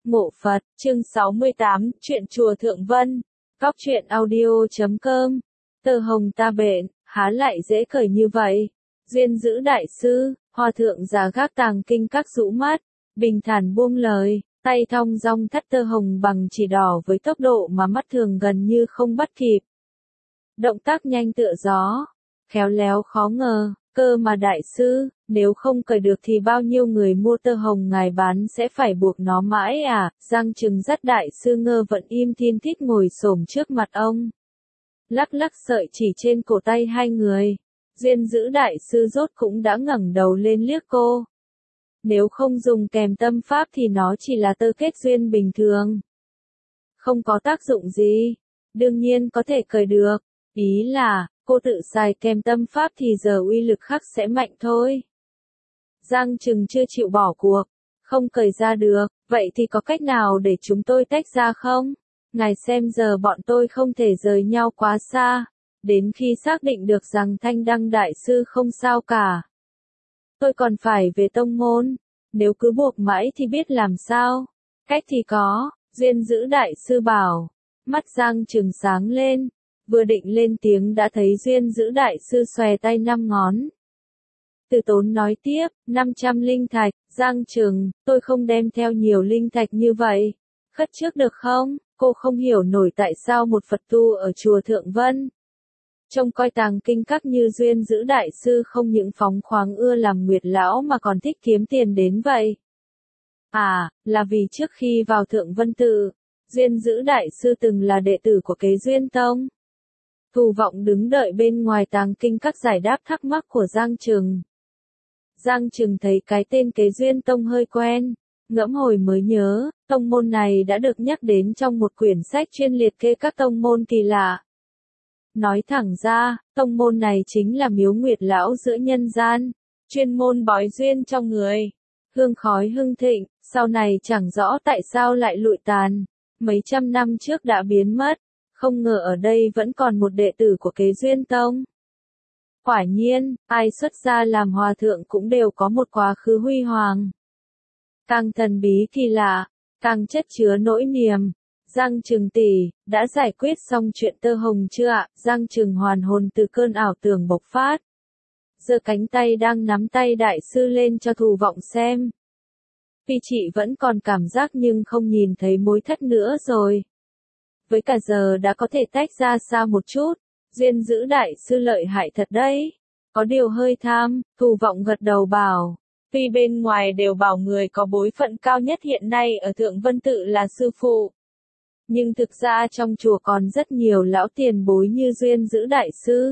Mộ Phật, chương 68, chuyện chùa Thượng Vân. Góc truyện audio.com. Tơ hồng ta bệnh, há lại dễ cởi như vậy. Duyên giữ đại sư, hòa thượng già gác tàng kinh các rũ mắt, bình thản buông lời, tay thong dong thắt tơ hồng bằng chỉ đỏ với tốc độ mà mắt thường gần như không bắt kịp. Động tác nhanh tựa gió, khéo léo khó ngờ. Cơ mà đại sư, nếu không cởi được thì bao nhiêu người mua tơ hồng ngài bán sẽ phải buộc nó mãi à? Giang Trừng dắt đại sư ngơ vẫn im thiên thít ngồi xổm trước mặt ông. Lắc lắc sợi chỉ trên cổ tay hai người. Duyên giữ đại sư rốt cũng đã ngẩng đầu lên liếc cô. Nếu không dùng kèm tâm pháp thì nó chỉ là tơ kết duyên bình thường. Không có tác dụng gì. Đương nhiên có thể cởi được. Ý là, cô tự xài kèm tâm pháp thì giờ uy lực khắc sẽ mạnh thôi. Giang Trừng chưa chịu bỏ cuộc, không cởi ra được, vậy thì có cách nào để chúng tôi tách ra không? Ngài xem giờ bọn tôi không thể rời nhau quá xa, đến khi xác định được rằng Thanh Đăng Đại Sư không sao cả. Tôi còn phải về tông môn, nếu cứ buộc mãi thì biết làm sao. Cách thì có, Duyên giữ Đại Sư bảo, mắt Giang Trừng sáng lên. Vừa định lên tiếng đã thấy Duyên giữ đại sư xòe tay 5 ngón. Từ Tốn nói tiếp, 500 linh thạch, Giang Trừng, tôi không đem theo nhiều linh thạch như vậy. Khất trước được không? Cô không hiểu nổi tại sao một Phật tu ở chùa Thượng Vân. Trông coi tàng kinh các như Duyên giữ đại sư không những phóng khoáng ưa làm nguyệt lão mà còn thích kiếm tiền đến vậy. À, là vì trước khi vào Thượng Vân Tự, Duyên giữ đại sư từng là đệ tử của Kế Duyên Tông. Thù Vọng đứng đợi bên ngoài tàng kinh các giải đáp thắc mắc của Giang Trừng. Giang Trừng thấy cái tên Kế Duyên Tông hơi quen, ngẫm hồi mới nhớ, tông môn này đã được nhắc đến trong một quyển sách chuyên liệt kê các tông môn kỳ lạ. Nói thẳng ra, tông môn này chính là miếu nguyệt lão giữa nhân gian, chuyên môn bói duyên trong người. Hương khói hưng thịnh, sau này chẳng rõ tại sao lại lụi tàn, mấy trăm năm trước đã biến mất. Không ngờ ở đây vẫn còn một đệ tử của Kế Duyên Tông. Quả nhiên, ai xuất gia làm hòa thượng cũng đều có một quá khứ huy hoàng. Càng thần bí kỳ lạ, càng chất chứa nỗi niềm. Giang Trừng tỷ, đã giải quyết xong chuyện tơ hồng chưa ạ? Giang Trừng hoàn hồn từ cơn ảo tưởng bộc phát. Giơ cánh tay đang nắm tay đại sư lên cho Thù Vọng xem. Vì chị vẫn còn cảm giác nhưng không nhìn thấy mối thất nữa rồi. Với cả giờ đã có thể tách ra xa một chút, Duyên giữ đại sư lợi hại thật đấy. Có điều hơi tham, Thù Vọng gật đầu bảo. Tuy bên ngoài đều bảo người có bối phận cao nhất hiện nay ở Thượng Vân Tự là sư phụ. Nhưng thực ra trong chùa còn rất nhiều lão tiền bối như Duyên giữ đại sư.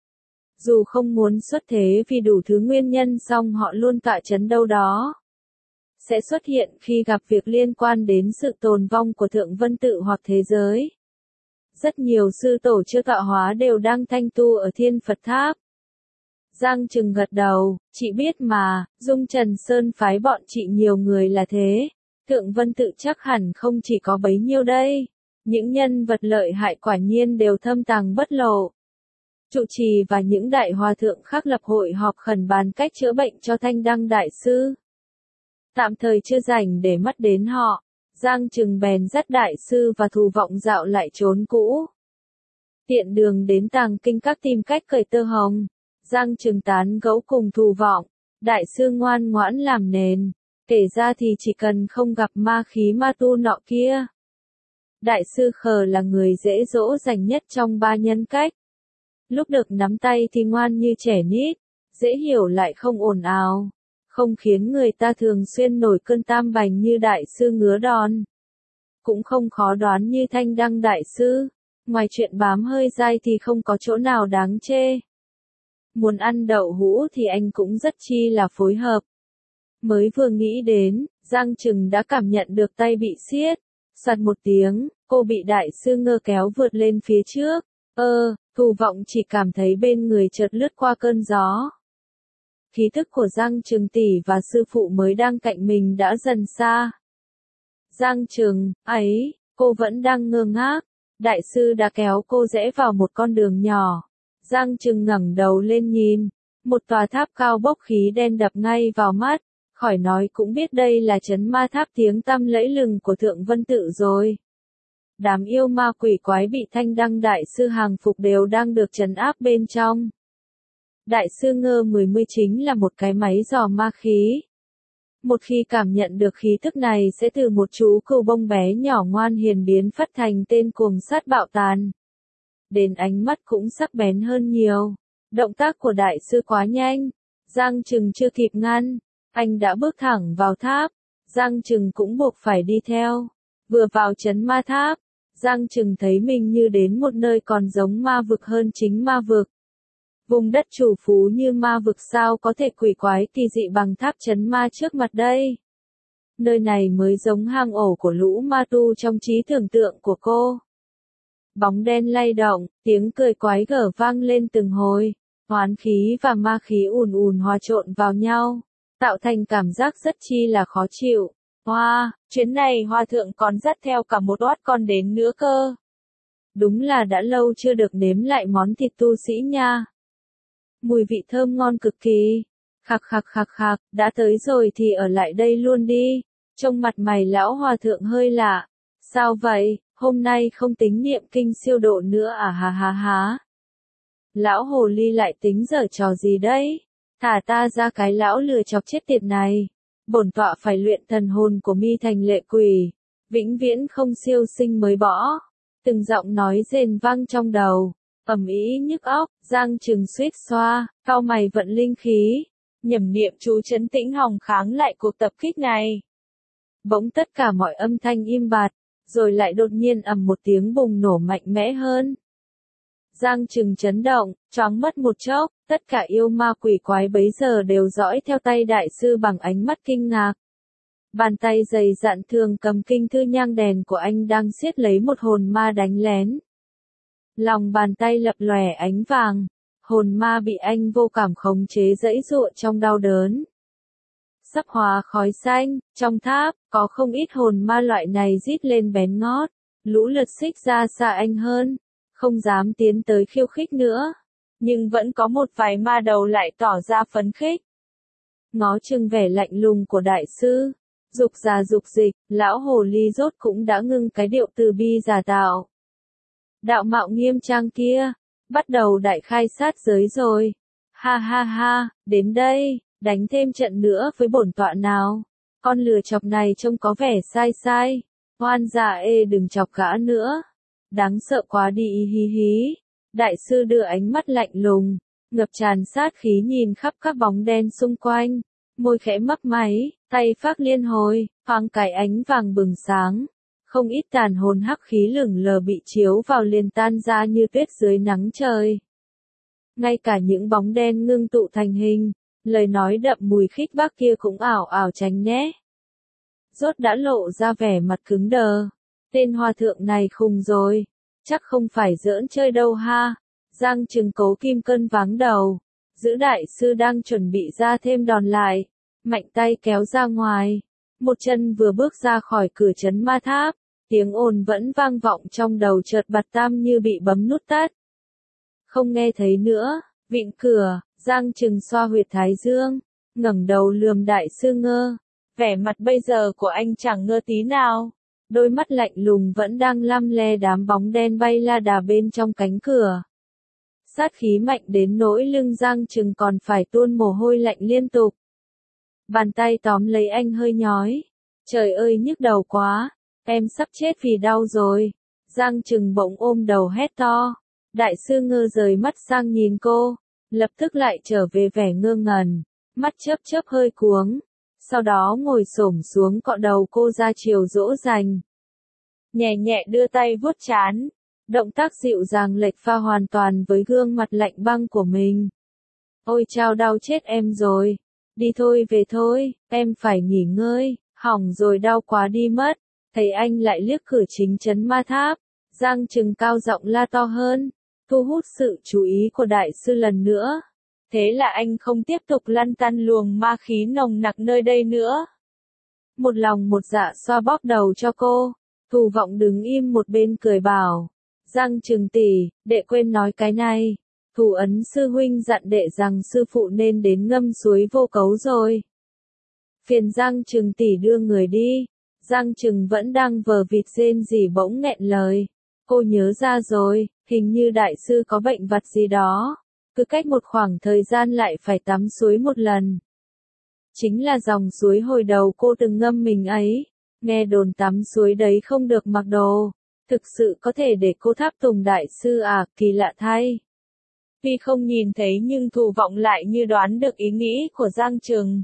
Dù không muốn xuất thế vì đủ thứ nguyên nhân song họ luôn tọa chấn đâu đó. Sẽ xuất hiện khi gặp việc liên quan đến sự tồn vong của Thượng Vân Tự hoặc thế giới. Rất nhiều sư tổ chưa tọa hóa đều đang thanh tu ở Thiên Phật Tháp. Giang Trừng gật đầu, chị biết mà, Dung Trần Sơn phái bọn chị nhiều người là thế. Thượng Vân Tự chắc hẳn không chỉ có bấy nhiêu đây. Những nhân vật lợi hại quả nhiên đều thâm tàng bất lộ. Trụ trì và những đại hòa thượng khác lập hội họp khẩn bàn cách chữa bệnh cho Thanh Đăng Đại Sư. Tạm thời chưa rảnh để mắt đến họ, Giang Trừng bèn dắt đại sư và Thù Vọng dạo lại trốn cũ. Tiện đường đến tàng kinh các tìm cách cởi tơ hồng, Giang Trừng tán gẫu cùng Thù Vọng, đại sư ngoan ngoãn làm nền, kể ra thì chỉ cần không gặp ma khí ma tu nọ kia. Đại sư khờ là người dễ dỗ dành nhất trong ba nhân cách. Lúc được nắm tay thì ngoan như trẻ nít, dễ hiểu lại không ồn ào. Không khiến người ta thường xuyên nổi cơn tam bành như đại sư ngứa đòn. Cũng không khó đoán như Thanh Đăng Đại Sư, ngoài chuyện bám hơi dai thì không có chỗ nào đáng chê. Muốn ăn đậu hũ thì anh cũng rất chi là phối hợp. Mới vừa nghĩ đến, Giang Trừng đã cảm nhận được tay bị siết. Soạt một tiếng, cô bị đại sư ngơ kéo vượt lên phía trước. Thù Vọng chỉ cảm thấy bên người chợt lướt qua cơn gió. Khí thức của Giang Trừng tỷ và sư phụ mới đang cạnh mình đã dần xa. Giang Trừng, ấy, cô vẫn đang ngơ ngác. Đại sư đã kéo cô rẽ vào một con đường nhỏ. Giang Trừng ngẩng đầu lên nhìn. Một tòa tháp cao bốc khí đen đập ngay vào mắt. khỏi nói cũng biết đây là trấn ma tháp tiếng tăm lẫy lừng của Thượng Vân Tự rồi. Đám yêu ma quỷ quái bị Thanh Đăng Đại Sư hàng phục đều đang được trấn áp bên trong. Đại sư Ngơ 10 chính là một cái máy dò ma khí. Một khi cảm nhận được khí tức này sẽ từ một chú cừu bông bé nhỏ ngoan hiền biến phát thành tên cuồng sát bạo tàn. Đến ánh mắt cũng sắc bén hơn nhiều. Động tác của đại sư quá nhanh. Giang Trừng chưa kịp ngăn. Anh đã bước thẳng vào tháp. Giang Trừng cũng buộc phải đi theo. Vừa vào trấn ma tháp, Giang Trừng thấy mình như đến một nơi còn giống ma vực hơn chính ma vực. Vùng đất chủ phú như ma vực sao có thể quỷ quái kỳ dị bằng tháp trấn ma trước mặt đây. Nơi này mới giống hang ổ của lũ ma tu trong trí tưởng tượng của cô. Bóng đen lay động, tiếng cười quái gở vang lên từng hồi, oán khí và ma khí ùn ùn hòa trộn vào nhau, tạo thành cảm giác rất chi là khó chịu. Hoa, chuyến này Hòa Thượng còn dắt theo cả một oát con đến nữa cơ. Đúng là đã lâu chưa được nếm lại món thịt tu sĩ nha. Mùi vị thơm ngon cực kỳ. Khạc khạc khạc khạc, đã tới rồi thì ở lại đây luôn đi. Trông mặt mày lão Hòa Thượng hơi lạ. Sao vậy, hôm nay không tính niệm kinh siêu độ nữa à hà hà há. Lão hồ ly lại tính giở trò gì đấy? Thả ta ra cái lão lừa chọc chết tiệt này. Bổn tọa phải luyện thần hồn của mi thành lệ quỷ. Vĩnh viễn không siêu sinh mới bỏ. Từng giọng nói rền vang trong đầu. Ầm ĩ nhức óc, Giang Trừng suýt xoa, cau mày vận linh khí, nhẩm niệm chú trấn tĩnh hòng kháng lại cuộc tập kích này. Bỗng tất cả mọi âm thanh im bặt, rồi lại đột nhiên ầm một tiếng bùng nổ mạnh mẽ hơn. Giang Trừng chấn động, choáng mất một chốc, tất cả yêu ma quỷ quái bấy giờ đều dõi theo tay đại sư bằng ánh mắt kinh ngạc. Bàn tay dày dặn thường cầm kinh thư nhang đèn của anh đang siết lấy một hồn ma đánh lén. Lòng bàn tay lập lòe ánh vàng, hồn ma bị anh vô cảm khống chế giãy giụa trong đau đớn. Sắp hóa khói xanh, trong tháp, có không ít hồn ma loại này rít lên bén ngót, lũ lượt xích ra xa anh hơn, không dám tiến tới khiêu khích nữa. Nhưng vẫn có một vài ma đầu lại tỏ ra phấn khích. Ngó chừng vẻ lạnh lùng của đại sư, dục già dục dịch, lão hồ ly rốt cũng đã ngưng cái điệu từ bi giả tạo. Đạo mạo nghiêm trang kia, bắt đầu đại khai sát giới rồi. Ha ha ha, đến đây, đánh thêm trận nữa với bổn tọa nào. Con lừa chọc này trông có vẻ sai sai. Hoan dạ ê đừng chọc gã nữa. Đáng sợ quá đi hí hí. Đại sư đưa ánh mắt lạnh lùng, ngập tràn sát khí nhìn khắp các bóng đen xung quanh. Môi khẽ mấp máy, tay phác liên hồi, thoáng cái ánh vàng bừng sáng. Không ít tàn hồn hắc khí lửng lờ bị chiếu vào liền tan ra như tuyết dưới nắng trời. Ngay cả những bóng đen ngưng tụ thành hình, lời nói đậm mùi khích bác kia cũng ảo ảo tránh né. Rốt đã lộ ra vẻ mặt cứng đờ. Tên hòa thượng này khùng rồi. Chắc không phải giỡn chơi đâu ha. Giang Trừng cố kim cân váng đầu. Giữ đại sư đang chuẩn bị ra thêm đòn lại. Mạnh tay kéo ra ngoài. Một chân vừa bước ra khỏi cửa trấn ma tháp. Tiếng ồn vẫn vang vọng trong đầu chợt bặt tam như bị bấm nút tắt. Không nghe thấy nữa, vịn cửa, Giang Trừng xoa huyệt thái dương, ngẩng đầu lườm đại sư Ngơ. Vẻ mặt bây giờ của anh chẳng ngơ tí nào. Đôi mắt lạnh lùng vẫn đang lăm le đám bóng đen bay la đà bên trong cánh cửa. Sát khí mạnh đến nỗi lưng Giang Trừng còn phải tuôn mồ hôi lạnh liên tục. Bàn tay tóm lấy anh hơi nhói. Trời ơi nhức đầu quá. Em sắp chết vì đau rồi. Giang Trừng bỗng ôm đầu hét to. Đại sư Ngơ rời mắt sang nhìn cô. Lập tức lại trở về vẻ ngơ ngẩn. Mắt chớp chớp hơi cuống. Sau đó ngồi xổm xuống cọ đầu cô ra chiều dỗ dành. Nhẹ nhẹ đưa tay vuốt trán. Động tác dịu dàng lệch pha hoàn toàn với gương mặt lạnh băng của mình. Ôi chao đau chết em rồi. Đi thôi về thôi, em phải nghỉ ngơi. Hỏng rồi đau quá đi mất. Thấy anh lại liếc cửa chính trấn ma tháp, Giang Trừng cao giọng la to hơn, thu hút sự chú ý của đại sư lần nữa. Thế là anh không tiếp tục lăn tăn luồng ma khí nồng nặc nơi đây nữa. Một lòng một dạ xoa bóp đầu cho cô, Thù Vọng đứng im một bên cười bảo, Giang Trừng tỷ, đệ quên nói cái này. Thù Ấn sư huynh dặn đệ rằng sư phụ nên đến ngâm suối Vô Cấu rồi. Phiền Giang Trừng tỷ đưa người đi. Giang Trừng vẫn đang vờ vịt rên rỉ bỗng nghẹn lời. Cô nhớ ra rồi, hình như đại sư có bệnh vặt gì đó. Cứ cách một khoảng thời gian lại phải tắm suối một lần. Chính là dòng suối hồi đầu cô từng ngâm mình ấy. Nghe đồn tắm suối đấy không được mặc đồ. Thực sự có thể để cô tháp tùng đại sư à, kỳ lạ thay. Tuy không nhìn thấy nhưng Thù Vọng lại như đoán được ý nghĩ của Giang Trừng.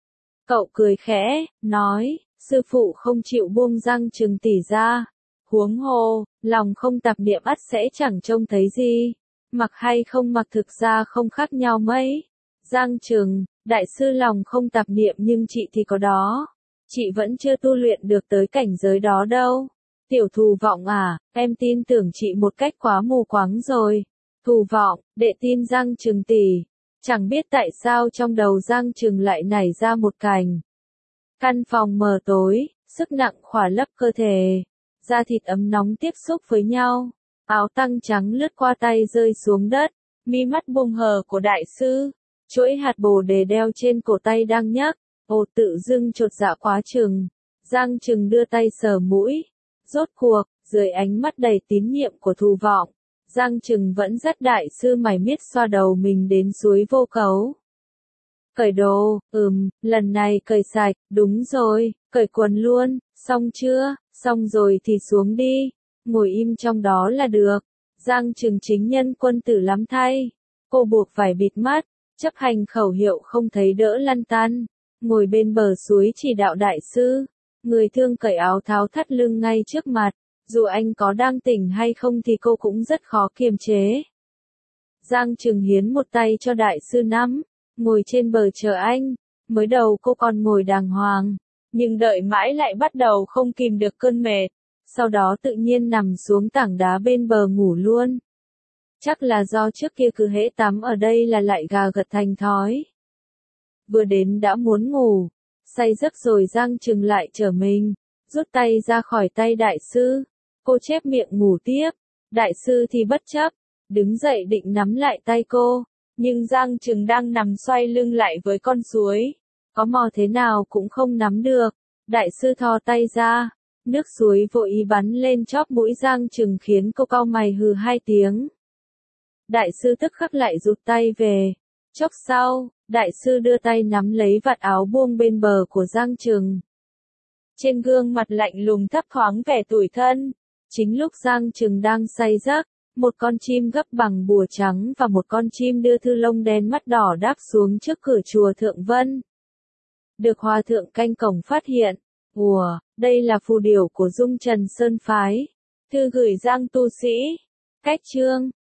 Cậu cười khẽ, nói, sư phụ không chịu buông Giang Trừng tỷ ra. Huống hồ, lòng không tạp niệm ắt sẽ chẳng trông thấy gì. Mặc hay không mặc thực ra không khác nhau mấy. Giang Trừng, đại sư lòng không tạp niệm nhưng chị thì có đó. Chị vẫn chưa tu luyện được tới cảnh giới đó đâu. Tiểu Thù Vọng à, em tin tưởng chị một cách quá mù quáng rồi. Thù Vọng, đệ tin Giang Trừng tỷ. Chẳng biết tại sao trong đầu Giang Trừng lại nảy ra một cảnh. Căn phòng mờ tối, sức nặng khỏa lấp cơ thể. Da thịt ấm nóng tiếp xúc với nhau. Áo tăng trắng lướt qua tay rơi xuống đất. Mi mắt bùng hờ của đại sư. Chuỗi hạt bồ đề đeo trên cổ tay đang nhấc. Ồ tự dưng chột dạ quá chừng. Giang Trừng đưa tay sờ mũi. Rốt cuộc, dưới ánh mắt đầy tín nhiệm của Thù Vọng, Giang Trừng vẫn dắt đại sư mải miết xoa đầu mình đến suối vô cấu. Cởi đồ, lần này cởi sạch, đúng rồi, cởi quần luôn, xong chưa, xong rồi thì xuống đi, ngồi im trong đó là được. Giang Trừng chính nhân quân tử lắm thay. Cô buộc phải bịt mắt, chấp hành khẩu hiệu không thấy đỡ lăn tăn, ngồi bên bờ suối chỉ đạo đại sư. Người thương cởi áo tháo thắt lưng ngay trước mặt, dù anh có đang tỉnh hay không thì cô cũng rất khó kiềm chế. Giang Trừng hiến một tay cho đại sư nắm, ngồi trên bờ chờ anh. Mới đầu cô còn ngồi đàng hoàng, nhưng đợi mãi lại bắt đầu không kìm được cơn mệt, sau đó tự nhiên nằm xuống tảng đá bên bờ ngủ luôn. Chắc là do trước kia cứ hễ tắm ở đây là lại gà gật thành thói. Vừa đến đã muốn ngủ, say giấc rồi Giang Trừng lại trở mình, rút tay ra khỏi tay đại sư. Cô chép miệng ngủ tiếp, đại sư thì bất chấp, đứng dậy định nắm lại tay cô, nhưng Giang Trừng đang nằm xoay lưng lại với con suối, có mò thế nào cũng không nắm được. Đại sư thò tay ra, nước suối vô ý bắn lên chóp mũi Giang Trừng khiến cô cau mày hừ hai tiếng. Đại sư tức khắc lại rụt tay về. Chốc sau, đại sư đưa tay nắm lấy vạt áo buông bên bờ của Giang Trừng. Trên gương mặt lạnh lùng thấp thoáng vẻ tủi thân. Chính lúc Giang Trừng đang say giấc, một con chim gấp bằng bùa trắng và một con chim đưa thư lông đen mắt đỏ đáp xuống trước cửa chùa Thượng Vân. Được Hòa Thượng canh cổng phát hiện. Ủa, đây là phù điểu của Dung Trần Sơn Phái. Thư gửi Giang tu sĩ. Cách chương